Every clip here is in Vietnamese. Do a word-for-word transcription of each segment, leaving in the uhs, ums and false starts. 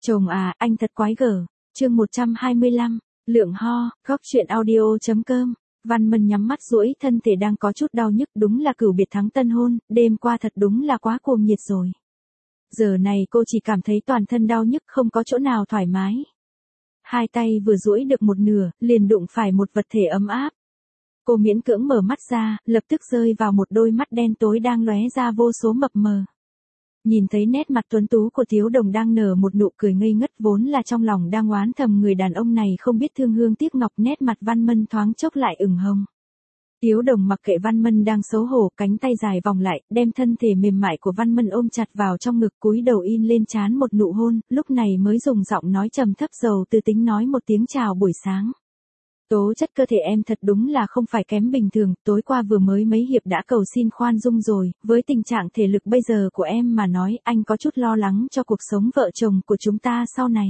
Chồng à, anh thật quái gở. Chương một trăm hai mươi lăm, Lượng Ho, góc truyện audio.com. Văn Mân nhắm mắt duỗi thân thể đang có chút đau nhức, đúng là cửu biệt thắng tân hôn, đêm qua thật đúng là quá cuồng nhiệt rồi. Giờ này cô chỉ cảm thấy toàn thân đau nhức, không có chỗ nào thoải mái. Hai tay vừa duỗi được một nửa, liền đụng phải một vật thể ấm áp. Cô miễn cưỡng mở mắt ra, lập tức rơi vào một đôi mắt đen tối đang lóe ra vô số mập mờ. Nhìn thấy nét mặt tuấn tú của Tiếu Đồng đang nở một nụ cười ngây ngất, vốn là trong lòng đang oán thầm người đàn ông này không biết thương hương tiếc ngọc, nét mặt Văn Mân thoáng chốc lại ửng hồng. Tiếu Đồng mặc kệ Văn Mân đang xấu hổ, cánh tay dài vòng lại, đem thân thể mềm mại của Văn Mân ôm chặt vào trong ngực, cúi đầu in lên trán một nụ hôn, lúc này mới dùng giọng nói trầm thấp dầu tư tính nói một tiếng chào buổi sáng. Tố chất cơ thể em thật đúng là không phải kém bình thường, tối qua vừa mới mấy hiệp đã cầu xin khoan dung rồi, với tình trạng thể lực bây giờ của em mà nói, anh có chút lo lắng cho cuộc sống vợ chồng của chúng ta sau này.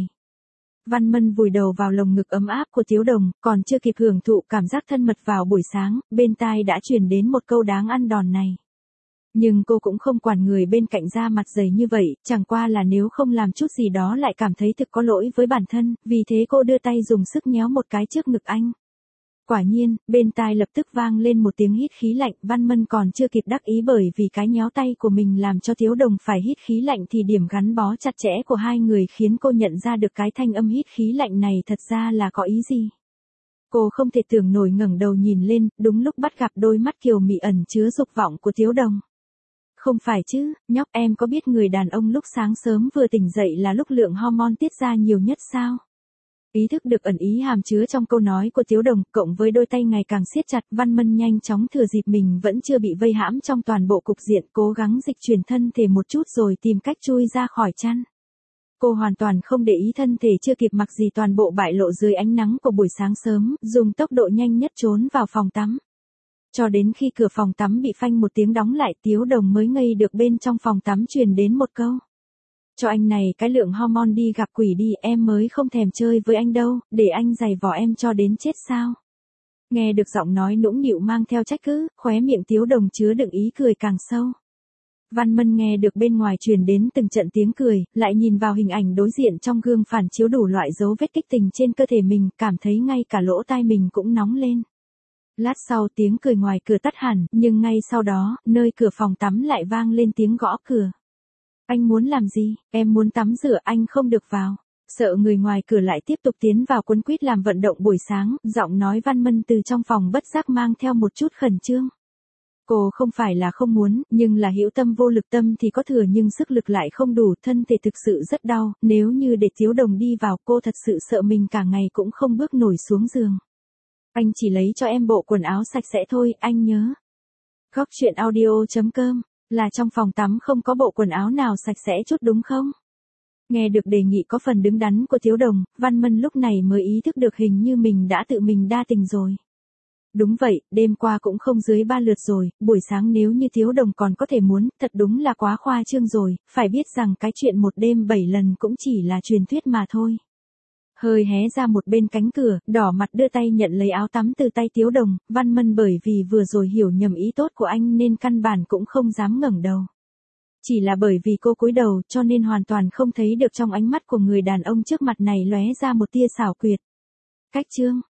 Văn Mân vùi đầu vào lồng ngực ấm áp của Tiếu Đồng, còn chưa kịp hưởng thụ cảm giác thân mật vào buổi sáng, bên tai đã truyền đến một câu đáng ăn đòn này. Nhưng cô cũng không quản người bên cạnh da mặt dày như vậy, chẳng qua là nếu không làm chút gì đó lại cảm thấy thực có lỗi với bản thân, vì thế cô đưa tay dùng sức nhéo một cái trước ngực anh. Quả nhiên, bên tai lập tức vang lên một tiếng hít khí lạnh, Văn Mân còn chưa kịp đắc ý bởi vì cái nhéo tay của mình làm cho Tiếu Đồng phải hít khí lạnh thì điểm gắn bó chặt chẽ của hai người khiến cô nhận ra được cái thanh âm hít khí lạnh này thật ra là có ý gì. Cô không thể tưởng nổi ngẩng đầu nhìn lên, đúng lúc bắt gặp đôi mắt kiều mị ẩn chứa dục vọng của Tiếu Đồng. Không phải chứ, nhóc, em có biết người đàn ông lúc sáng sớm vừa tỉnh dậy là lúc lượng hormone tiết ra nhiều nhất sao? Ý thức được ẩn ý hàm chứa trong câu nói của Tiếu Đồng, cộng với đôi tay ngày càng siết chặt, Văn Mân nhanh chóng thừa dịp mình vẫn chưa bị vây hãm trong toàn bộ cục diện, cố gắng dịch chuyển thân thể một chút rồi tìm cách chui ra khỏi chăn. Cô hoàn toàn không để ý thân thể chưa kịp mặc gì toàn bộ bại lộ dưới ánh nắng của buổi sáng sớm, dùng tốc độ nhanh nhất trốn vào phòng tắm. Cho đến khi cửa phòng tắm bị phanh một tiếng đóng lại, Tiếu Đồng mới ngây được bên trong phòng tắm truyền đến một câu. Cho anh này cái lượng hormone đi gặp quỷ đi, em mới không thèm chơi với anh đâu, để anh giày vò em cho đến chết sao. Nghe được giọng nói nũng nịu mang theo trách cứ, khóe miệng Tiếu Đồng chứa đựng ý cười càng sâu. Văn Mân nghe được bên ngoài truyền đến từng trận tiếng cười, lại nhìn vào hình ảnh đối diện trong gương phản chiếu đủ loại dấu vết kích tình trên cơ thể mình, cảm thấy ngay cả lỗ tai mình cũng nóng lên. Lát sau tiếng cười ngoài cửa tắt hẳn, nhưng ngay sau đó, nơi cửa phòng tắm lại vang lên tiếng gõ cửa. Anh muốn làm gì? Em muốn tắm rửa, anh không được vào. Sợ người ngoài cửa lại tiếp tục tiến vào quấn quýt làm vận động buổi sáng, giọng nói Văn Mân từ trong phòng bất giác mang theo một chút khẩn trương. Cô không phải là không muốn, nhưng là hữu tâm vô lực, tâm thì có thừa nhưng sức lực lại không đủ, thân thể thực sự rất đau, nếu như để Tiếu Đồng đi vào cô thật sự sợ mình cả ngày cũng không bước nổi xuống giường. Anh chỉ lấy cho em bộ quần áo sạch sẽ thôi, anh nhớ. Góc truyện audio.com, là trong phòng tắm không có bộ quần áo nào sạch sẽ chút đúng không? Nghe được đề nghị có phần đứng đắn của Tiếu Đồng, Văn Mân lúc này mới ý thức được hình như mình đã tự mình đa tình rồi. Đúng vậy, đêm qua cũng không dưới ba lượt rồi, buổi sáng nếu như Tiếu Đồng còn có thể muốn, thật đúng là quá khoa trương rồi, phải biết rằng cái chuyện một đêm bảy lần cũng chỉ là truyền thuyết mà thôi. Hơi hé ra một bên cánh cửa, đỏ mặt đưa tay nhận lấy áo tắm từ tay Tiếu Đồng, Văn Mân bởi vì vừa rồi hiểu nhầm ý tốt của anh nên căn bản cũng không dám ngẩng đầu. Chỉ là bởi vì cô cúi đầu cho nên hoàn toàn không thấy được trong ánh mắt của người đàn ông trước mặt này lóe ra một tia xảo quyệt. Cách chương,